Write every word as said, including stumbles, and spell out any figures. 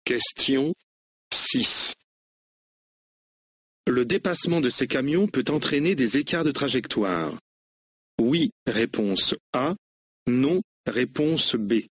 Question six. Le dépassement de ces camions peut entraîner des écarts de trajectoire. Oui, réponse A. Non, réponse B.